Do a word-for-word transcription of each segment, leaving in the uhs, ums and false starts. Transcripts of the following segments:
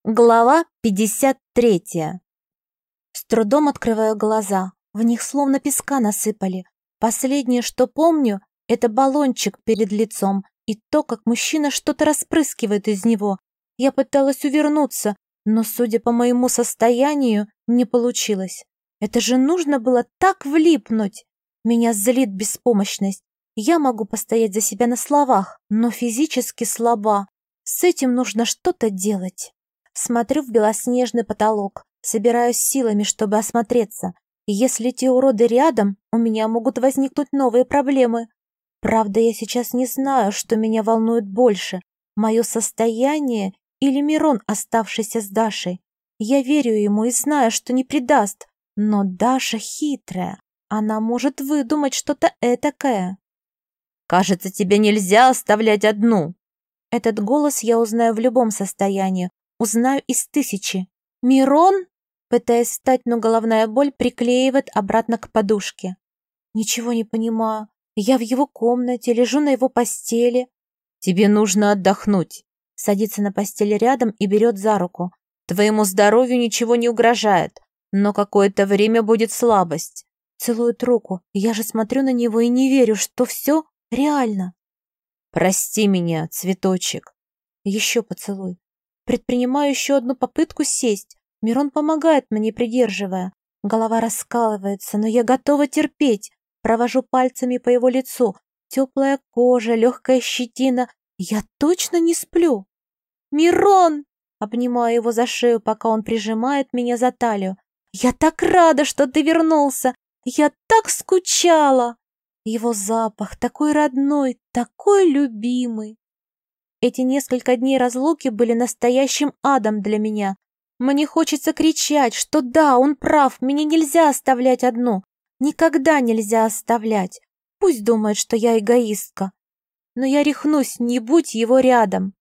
Глава пятьдесят третья. С трудом открываю глаза. В них словно песка насыпали. Последнее, что помню, это баллончик перед лицом и то, как мужчина что-то распрыскивает из него. Я пыталась увернуться, но, судя по моему состоянию, не получилось. Это же нужно было так влипнуть. Меня злит беспомощность. Я могу постоять за себя на словах, но физически слаба. С этим нужно что-то делать. Смотрю в белоснежный потолок, собираюсь силами, чтобы осмотреться. И если те уроды рядом, у меня могут возникнуть новые проблемы. Правда, я сейчас не знаю, что меня волнует больше, мое состояние или Мирон, оставшийся с Дашей. Я верю ему и знаю, что не предаст, но Даша хитрая, она может выдумать что-то этакое. «Кажется, тебе нельзя оставлять одну». Этот голос я узнаю в любом состоянии. Узнаю из тысячи. «Мирон?» Пытаясь встать, но головная боль приклеивает обратно к подушке. Ничего не понимаю. Я в его комнате, лежу на его постели. «Тебе нужно отдохнуть». Садится на постели рядом и берет за руку. «Твоему здоровью ничего не угрожает, но какое-то время будет слабость». Целует руку. Я же смотрю на него и не верю, что все реально. «Прости меня, цветочек». Еще поцелуй. Предпринимаю еще одну попытку сесть. Мирон помогает мне, придерживая. Голова раскалывается, но я готова терпеть. Провожу пальцами по его лицу. Теплая кожа, легкая щетина. Я точно не сплю. «Мирон!» Обнимаю его за шею, пока он прижимает меня за талию. «Я так рада, что ты вернулся! Я так скучала!» Его запах такой родной, такой любимый. Эти несколько дней разлуки были настоящим адом для меня. Мне хочется кричать, что да, он прав, меня нельзя оставлять одну. Никогда нельзя оставлять. Пусть думает, что я эгоистка. Но я рехнусь, не будь его рядом.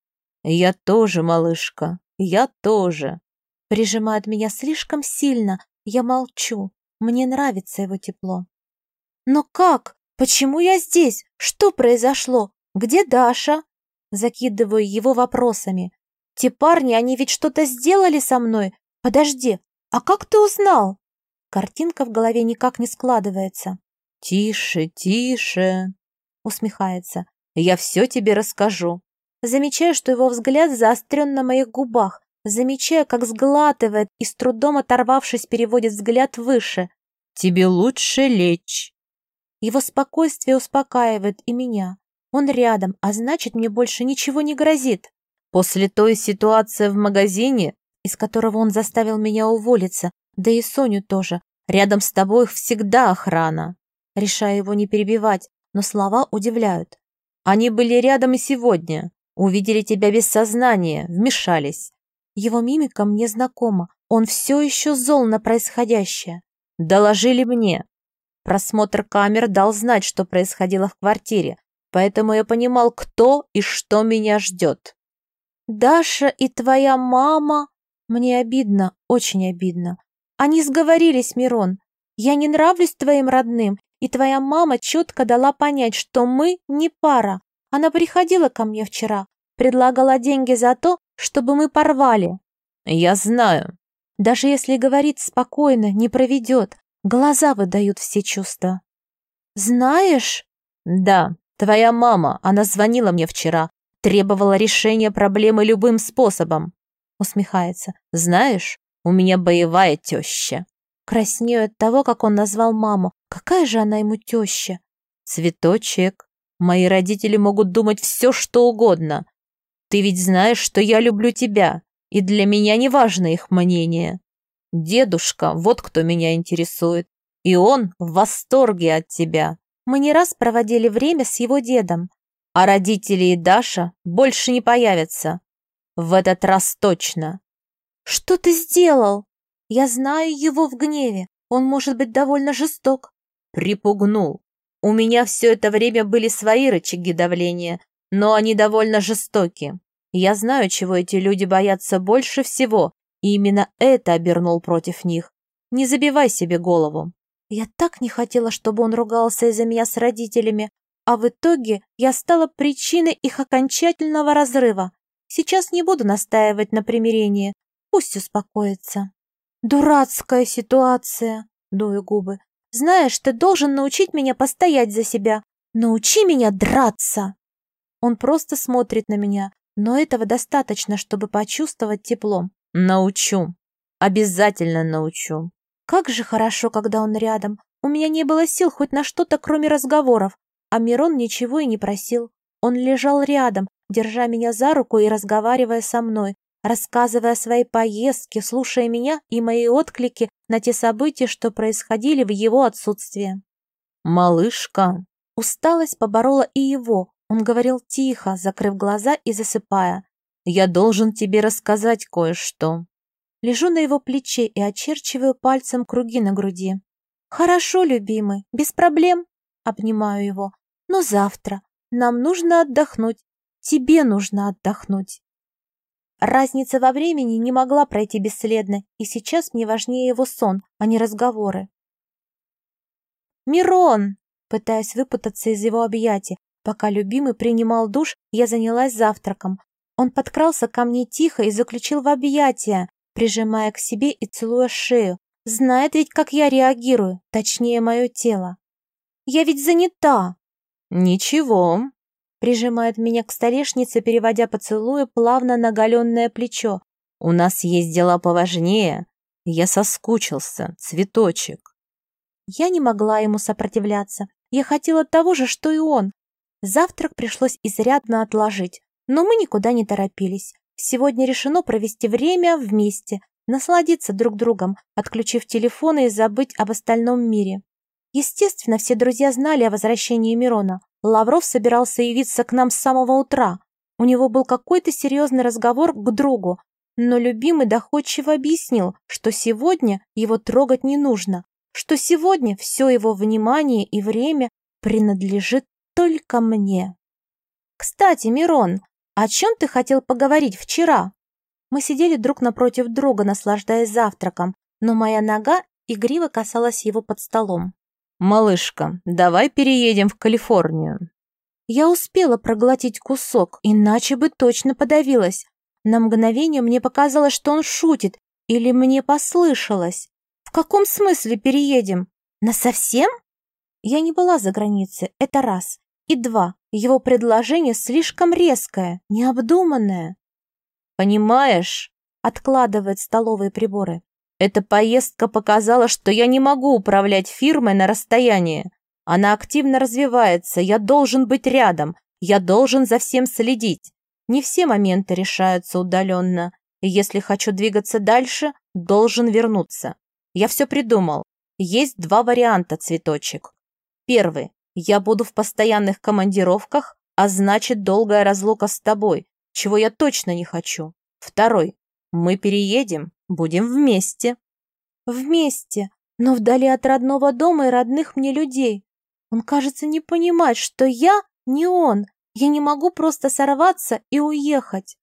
«Я тоже, малышка, я тоже». Прижимает меня слишком сильно. Я молчу. Мне нравится его тепло. Но как? Почему я здесь? Что произошло? Где Даша? Закидываю его вопросами. Те парни, они ведь что-то сделали со мной. Подожди, а как ты узнал? Картинка в голове никак не складывается. «Тише, тише», усмехается. «Я все тебе расскажу». Замечаю, что его взгляд заострен на моих губах. Замечаю, как сглатывает и с трудом оторвавшись переводит взгляд выше. «Тебе лучше лечь». Его спокойствие успокаивает и меня. Он рядом, а значит, мне больше ничего не грозит. После той ситуации в магазине, из которого он заставил меня уволиться, да и Соню тоже, рядом с тобой всегда охрана. Решаю его не перебивать, но слова удивляют. Они были рядом и сегодня. Увидели тебя без сознания, вмешались. Его мимика мне знакома. Он все еще зол на происходящее. Доложили мне. Просмотр камер дал знать, что происходило в квартире, поэтому я понимал, кто и что меня ждет. «Даша и твоя мама...» Мне обидно, очень обидно. Они сговорились, Мирон. Я не нравлюсь твоим родным, и твоя мама четко дала понять, что мы не пара. Она приходила ко мне вчера, предлагала деньги за то, чтобы мы порвали. Я знаю. Даже если говорит спокойно, не проведет. Глаза выдают все чувства. Знаешь? Да, твоя мама, она звонила мне вчера, требовала решения проблемы любым способом. Усмехается. Знаешь, у меня боевая теща. Краснею от того, как он назвал маму. Какая же она ему теща? Цветочек, мои родители могут думать все, что угодно. Ты ведь знаешь, что я люблю тебя, и для меня не важно их мнение. Дедушка, вот кто меня интересует, и он в восторге от тебя. Мы не раз проводили время с его дедом. А родители и Даша больше не появятся. В этот раз точно. Что ты сделал? Я знаю его в гневе. Он может быть довольно жесток. Припугнул. У меня все это время были свои рычаги давления, но они довольно жестоки. Я знаю, чего эти люди боятся больше всего, и именно это обернул против них. Не забивай себе голову. Я так не хотела, чтобы он ругался из-за меня с родителями, а в итоге я стала причиной их окончательного разрыва. Сейчас не буду настаивать на примирении. Пусть успокоится. Дурацкая ситуация, дую губы. Знаешь, ты должен научить меня постоять за себя. Научи меня драться. Он просто смотрит на меня, но этого достаточно, чтобы почувствовать тепло. Научу. Обязательно научу. Как же хорошо, когда он рядом. У меня не было сил хоть на что-то, кроме разговоров. А Мирон ничего и не просил. Он лежал рядом, держа меня за руку и разговаривая со мной, рассказывая о своей поездке, слушая меня и мои отклики на те события, что происходили в его отсутствии. «Малышка!» Усталость поборола и его. Он говорил тихо, закрыв глаза и засыпая. «Я должен тебе рассказать кое-что». Лежу на его плече и очерчиваю пальцем круги на груди. «Хорошо, любимый, без проблем», — обнимаю его. «Но завтра нам нужно отдохнуть. Тебе нужно отдохнуть». Разница во времени не могла пройти бесследно, и сейчас мне важнее его сон, а не разговоры. «Мирон!» Пытаясь выпутаться из его объятий. Пока любимый принимал душ, я занялась завтраком. Он подкрался ко мне тихо и заключил в объятия, прижимая к себе и целуя шею. Знает ведь, как я реагирую, точнее, мое тело. «Я ведь занята!» «Ничего», — прижимает меня к столешнице, переводя поцелуи плавно на оголенное плечо. «У нас есть дела поважнее. Я соскучился, цветочек». Я не могла ему сопротивляться. Я хотела того же, что и он. Завтрак пришлось изрядно отложить, но мы никуда не торопились. Сегодня решено провести время вместе, насладиться друг другом, отключив телефоны и забыть об остальном мире. Естественно, все друзья знали о возвращении Мирона. Лавров собирался явиться к нам с самого утра. У него был какой-то серьезный разговор к другу, но любимый доходчиво объяснил, что сегодня его трогать не нужно, что сегодня все его внимание и время принадлежит только мне. «Кстати, Мирон, о чем ты хотел поговорить вчера?» Мы сидели друг напротив друга, наслаждаясь завтраком, но моя нога игриво касалась его под столом. «Малышка, давай переедем в Калифорнию». Я успела проглотить кусок, иначе бы точно подавилась. На мгновение мне показалось, что он шутит, или мне послышалось. В каком смысле переедем? Насовсем? Я не была за границей, это раз. И два, его предложение слишком резкое, необдуманное. «Понимаешь?» — откладывает столовые приборы. «Эта поездка показала, что я не могу управлять фирмой на расстоянии. Она активно развивается, я должен быть рядом, я должен за всем следить. Не все моменты решаются удаленно, и если хочу двигаться дальше, должен вернуться. Я все придумал. Есть два варианта, цветочек. Первый. Я буду в постоянных командировках, а значит, долгая разлука с тобой, чего я точно не хочу. Второй. Мы переедем, будем вместе». Вместе, но вдали от родного дома и родных мне людей. Он, кажется, не понимает, что я не он. Я не могу просто сорваться и уехать.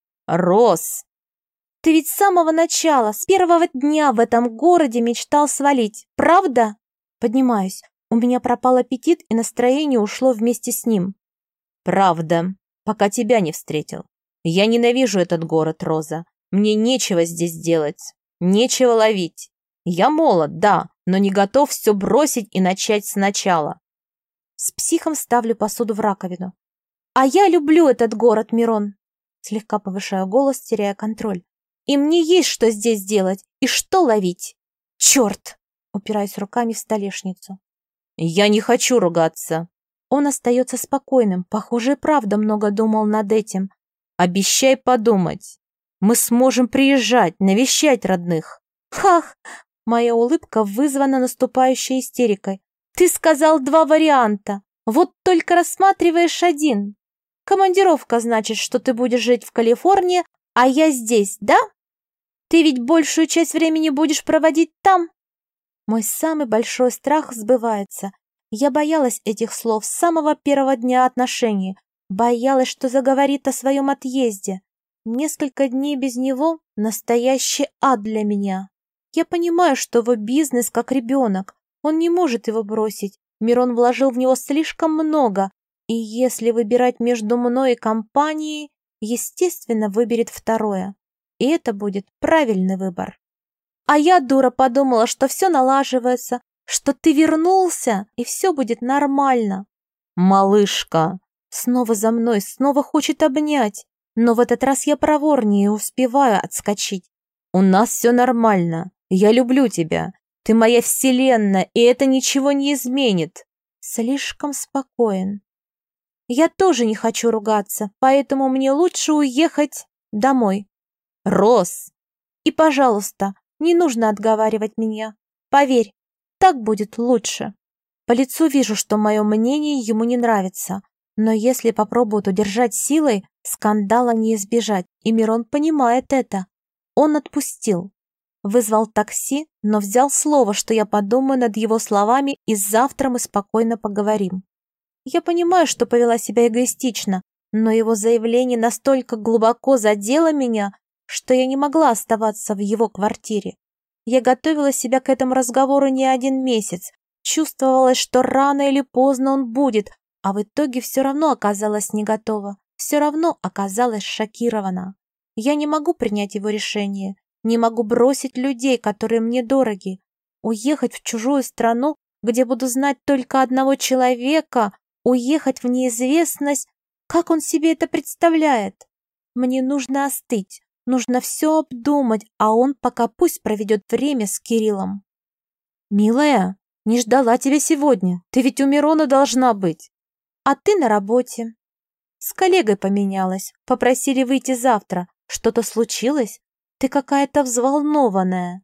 «Рос!» Ты ведь с самого начала, с первого дня в этом городе мечтал свалить, правда? Поднимаюсь. У меня пропал аппетит, и настроение ушло вместе с ним. «Правда, пока тебя не встретил. Я ненавижу этот город, Роза. Мне нечего здесь делать, нечего ловить. Я молод, да, но не готов все бросить и начать сначала». С психом ставлю посуду в раковину. «А я люблю этот город, Мирон!» Слегка повышаю голос, теряя контроль. «И мне есть что здесь делать и что ловить!» «Черт!» Упираюсь руками в столешницу. «Я не хочу ругаться». Он остается спокойным, похоже, и правда много думал над этим. «Обещай подумать. Мы сможем приезжать, навещать родных». «Хах!» Моя улыбка вызвана наступающей истерикой. «Ты сказал два варианта. Вот только рассматриваешь один. Командировка значит, что ты будешь жить в Калифорнии, а я здесь, да? Ты ведь большую часть времени будешь проводить там?» Мой самый большой страх сбывается. Я боялась этих слов с самого первого дня отношений. Боялась, что заговорит о своем отъезде. Несколько дней без него — настоящий ад для меня. Я понимаю, что его бизнес как ребенок. Он не может его бросить. Мирон вложил в него слишком много. И если выбирать между мной и компанией, естественно, выберет второе. И это будет правильный выбор. А я, дура, подумала, что все налаживается, что ты вернулся, и все будет нормально. Малышка. Снова за мной, снова хочет обнять. Но в этот раз я проворнее успеваю отскочить. У нас все нормально. Я люблю тебя. Ты моя вселенная, и это ничего не изменит. Слишком спокоен. Я тоже не хочу ругаться, поэтому мне лучше уехать домой. Роз. И, пожалуйста, не нужно отговаривать меня. Поверь, так будет лучше. По лицу вижу, что мое мнение ему не нравится. Но если попробуют удержать силой, скандала не избежать, и Мирон понимает это. Он отпустил. Вызвал такси, но взял слово, что я подумаю над его словами, и завтра мы спокойно поговорим. Я понимаю, что повела себя эгоистично, но его заявление настолько глубоко задело меня, что я не могла оставаться в его квартире. Я готовила себя к этому разговору не один месяц, чувствовалось, что рано или поздно он будет, а в итоге все равно оказалась не готова, все равно оказалась шокирована. Я не могу принять его решение, не могу бросить людей, которые мне дороги, уехать в чужую страну, где буду знать только одного человека, уехать в неизвестность. Как он себе это представляет? Мне нужно остыть, нужно все обдумать, а он пока пусть проведет время с Кириллом. Милая, не ждала тебя сегодня, ты ведь у Мирона должна быть. А ты на работе. С коллегой поменялась, попросили выйти завтра. Что-то случилось? Ты какая-то взволнованная.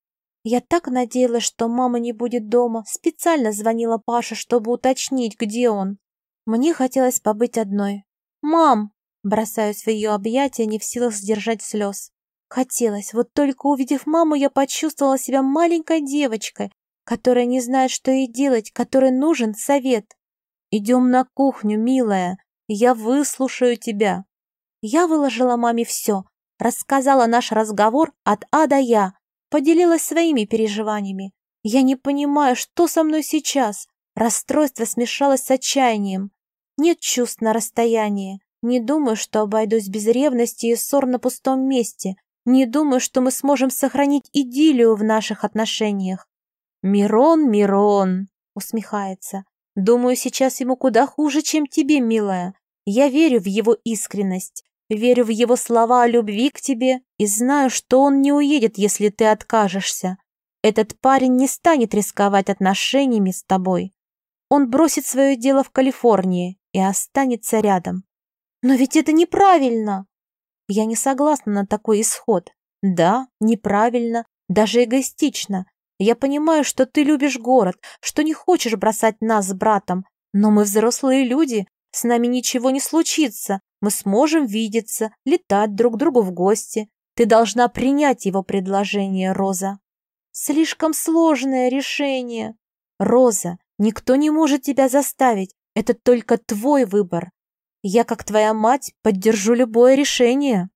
Я так надеялась, что мама не будет дома. Специально звонила Паше, чтобы уточнить, где он. Мне хотелось побыть одной. «Мам!» Бросаюсь в ее объятия, не в силах сдержать слез. Хотелось, вот только увидев маму, я почувствовала себя маленькой девочкой, которая не знает, что ей делать, которой нужен совет. «Идем на кухню, милая, я выслушаю тебя». Я выложила маме все, рассказала наш разговор от А до Я, поделилась своими переживаниями. Я не понимаю, что со мной сейчас. Расстройство смешалось с отчаянием. Нет чувств на расстоянии. Не думаю, что обойдусь без ревности и ссор на пустом месте. Не думаю, что мы сможем сохранить идиллию в наших отношениях. «Мирон, Мирон!» — усмехается. «Думаю, сейчас ему куда хуже, чем тебе, милая. Я верю в его искренность, верю в его слова о любви к тебе и знаю, что он не уедет, если ты откажешься. Этот парень не станет рисковать отношениями с тобой. Он бросит свое дело в Калифорнии и останется рядом». «Но ведь это неправильно!» Я не согласна на такой исход. Да, неправильно, даже эгоистично. Я понимаю, что ты любишь город, что не хочешь бросать нас с братом, но мы взрослые люди, с нами ничего не случится, мы сможем видеться, летать друг к другу в гости. Ты должна принять его предложение, Роза. Слишком сложное решение. Роза, никто не может тебя заставить, это только твой выбор. Я, как твоя мать, поддержу любое решение.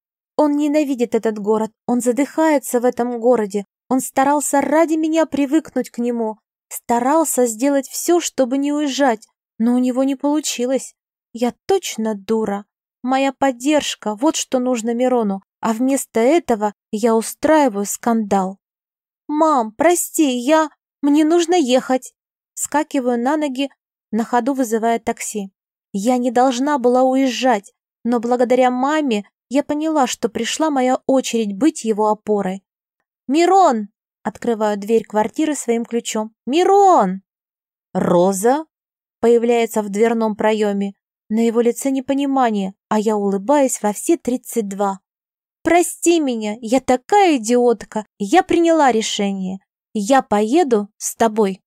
Он ненавидит этот город, он задыхается в этом городе, он старался ради меня привыкнуть к нему, старался сделать все, чтобы не уезжать, но у него не получилось. Я точно дура. Моя поддержка, вот что нужно Мирону, а вместо этого я устраиваю скандал. «Мам, прости, я... Мне нужно ехать!» Скакиваю на ноги, на ходу вызывая такси. Я не должна была уезжать, но благодаря маме я поняла, что пришла моя очередь быть его опорой. «Мирон!» — открываю дверь квартиры своим ключом. «Мирон!» «Роза?» — появляется в дверном проеме. На его лице непонимание, а я улыбаюсь во все тридцать два. «Прости меня, я такая идиотка, я приняла решение. Я поеду с тобой».